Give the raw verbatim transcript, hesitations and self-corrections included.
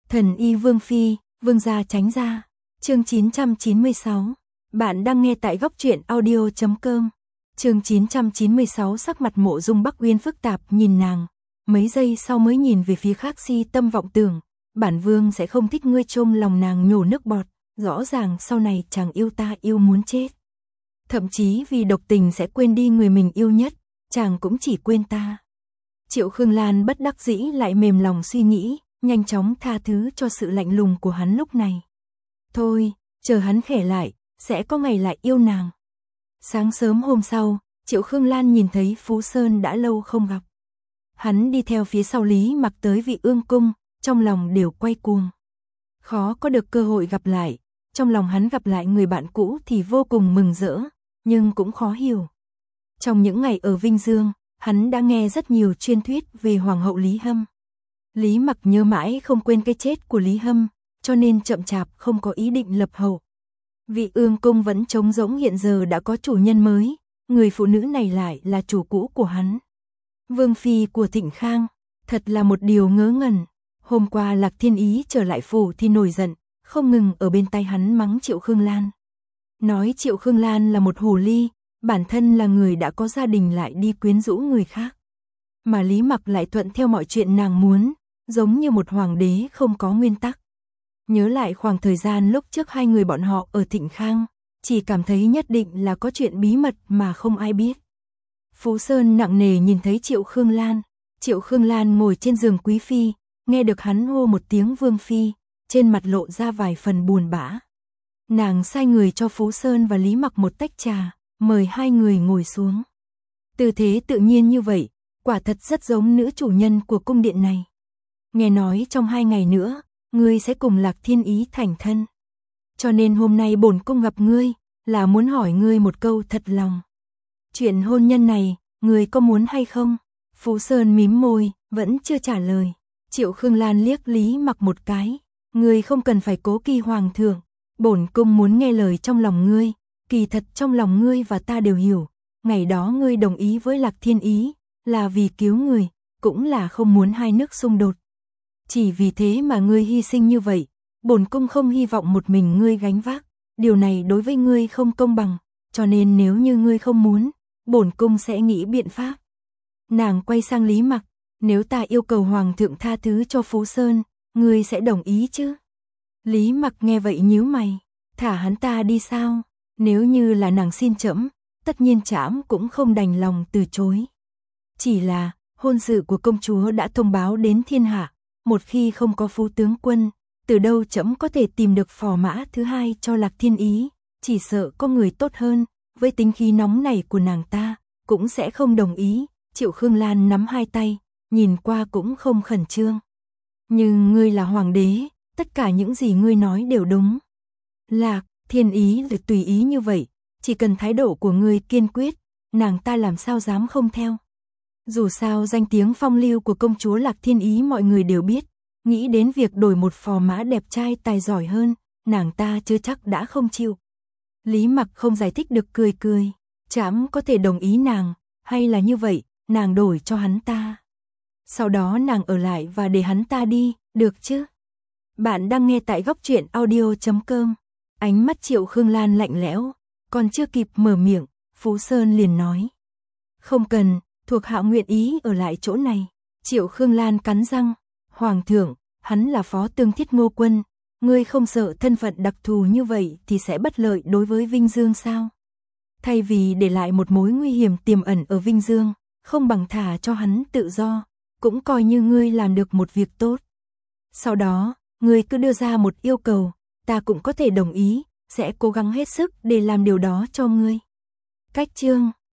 Thần y Vương Phi, Vương gia tránh ra. Chương chín trăm chín mươi sáu. Bạn đang nghe tại góc truyện audio chấm com. Chương chín trăm chín mươi sáu. Sắc mặt Mộ Dung Bắc Uyên phức tạp nhìn nàng, mấy giây sau mới nhìn về phía khác si tâm vọng tưởng, bản vương sẽ không thích ngươi. Trong lòng nàng nhổ nước bọt, rõ ràng sau này chàng yêu ta yêu muốn chết. Thậm chí vì độc tình sẽ quên đi người mình yêu nhất, chàng cũng chỉ quên ta. Triệu Khương Lan bất đắc dĩ lại mềm lòng suy nghĩ, nhanh chóng tha thứ cho sự lạnh lùng của hắn lúc này. Thôi, chờ hắn khỏe lại, sẽ có ngày lại yêu nàng. Sáng sớm hôm sau, Triệu Khương Lan nhìn thấy Phú Sơn đã lâu không gặp. Hắn đi theo phía sau Lý Mặc tới Vị Ương Cung, trong lòng đều quay cuồng. Khó có được cơ hội gặp lại, trong lòng hắn gặp lại người bạn cũ thì vô cùng mừng rỡ, nhưng cũng khó hiểu. Trong những ngày ở Vinh Dương, hắn đã nghe rất nhiều truyền thuyết về Hoàng hậu Lý Hâm. Lý Mặc nhớ mãi không quên cái chết của Lý Hâm, cho nên chậm chạp không có ý định lập hậu. Vị Ương Cung vẫn trống rỗng, hiện giờ đã có chủ nhân mới, người phụ nữ này lại là chủ cũ của hắn. Vương Phi của Thịnh Khang, thật là một điều ngớ ngẩn. Hôm qua Lạc Thiên Ý trở lại phủ thì nổi giận, không ngừng ở bên tai hắn mắng Triệu Khương Lan. Nói Triệu Khương Lan là một hồ ly, bản thân là người đã có gia đình lại đi quyến rũ người khác. Mà Lý Mặc lại thuận theo mọi chuyện nàng muốn, giống như một hoàng đế không có nguyên tắc. Nhớ lại khoảng thời gian lúc trước hai người bọn họ ở Thịnh Khang, chỉ cảm thấy nhất định là có chuyện bí mật mà không ai biết. Phú Sơn nặng nề nhìn thấy Triệu Khương Lan, Triệu Khương Lan ngồi trên giường quý phi, nghe được hắn hô một tiếng Vương Phi, trên mặt lộ ra vài phần buồn bã. Nàng sai người cho Phú Sơn và Lý Mặc một tách trà, mời hai người ngồi xuống. Tư thế tự nhiên như vậy, quả thật rất giống nữ chủ nhân của cung điện này. Nghe nói trong hai ngày nữa, ngươi sẽ cùng Lạc Thiên Ý thành thân. Cho nên hôm nay bổn cung gặp ngươi, là muốn hỏi ngươi một câu thật lòng. Chuyện hôn nhân này, ngươi có muốn hay không? Phú Sơn mím môi, vẫn chưa trả lời. Triệu Khương Lan liếc Lý Mặc một cái. Ngươi không cần phải cố kỳ hoàng thượng. Bổn cung muốn nghe lời trong lòng ngươi. Kỳ thật trong lòng ngươi và ta đều hiểu. Ngày đó ngươi đồng ý với Lạc Thiên Ý, là vì cứu người, cũng là không muốn hai nước xung đột. Chỉ vì thế mà ngươi hy sinh như vậy, bổn cung không hy vọng một mình ngươi gánh vác, điều này đối với ngươi không công bằng, cho nên nếu như ngươi không muốn, bổn cung sẽ nghĩ biện pháp. Nàng quay sang Lý Mặc, nếu ta yêu cầu hoàng thượng tha thứ cho Phú Sơn, ngươi sẽ đồng ý chứ? Lý Mặc nghe vậy nhíu mày, thả hắn ta đi sao? Nếu như là nàng xin trẫm, tất nhiên trẫm cũng không đành lòng từ chối. Chỉ là, hôn sự của công chúa đã thông báo đến thiên hạ, một khi không có Phú tướng quân, từ đâu trẫm có thể tìm được phò mã thứ hai cho Lạc Thiên Ý, chỉ sợ có người tốt hơn, với tính khí nóng này của nàng ta, cũng sẽ không đồng ý. Triệu Khương Lan nắm hai tay, nhìn qua cũng không khẩn trương. Nhưng ngươi là hoàng đế, tất cả những gì ngươi nói đều đúng. Lạc Thiên Ý được tùy ý như vậy, chỉ cần thái độ của ngươi kiên quyết, nàng ta làm sao dám không theo. Dù sao danh tiếng phong lưu của công chúa Lạc Thiên Ý mọi người đều biết, nghĩ đến việc đổi một phò mã đẹp trai tài giỏi hơn, nàng ta chưa chắc đã không chịu. Lý Mặc không giải thích được cười cười, trẫm có thể đồng ý nàng, hay là như vậy, nàng đổi cho hắn ta. Sau đó nàng ở lại và để hắn ta đi, được chứ? Bạn đang nghe tại góc truyện audio chấm com. Ánh mắt Triệu Khương Lan lạnh lẽo, còn chưa kịp mở miệng, Phú Sơn liền nói. Không cần, thuộc hạ nguyện ý ở lại chỗ này. Triệu Khương Lan cắn răng, hoàng thượng, hắn là phó tương thiết Ngô Quân, ngươi không sợ thân phận đặc thù như vậy thì sẽ bất lợi đối với Vinh Dương sao? Thay vì để lại một mối nguy hiểm tiềm ẩn ở Vinh Dương, không bằng thả cho hắn tự do, cũng coi như ngươi làm được một việc tốt. Sau đó, ngươi cứ đưa ra một yêu cầu, ta cũng có thể đồng ý, sẽ cố gắng hết sức để làm điều đó cho ngươi. Cách chương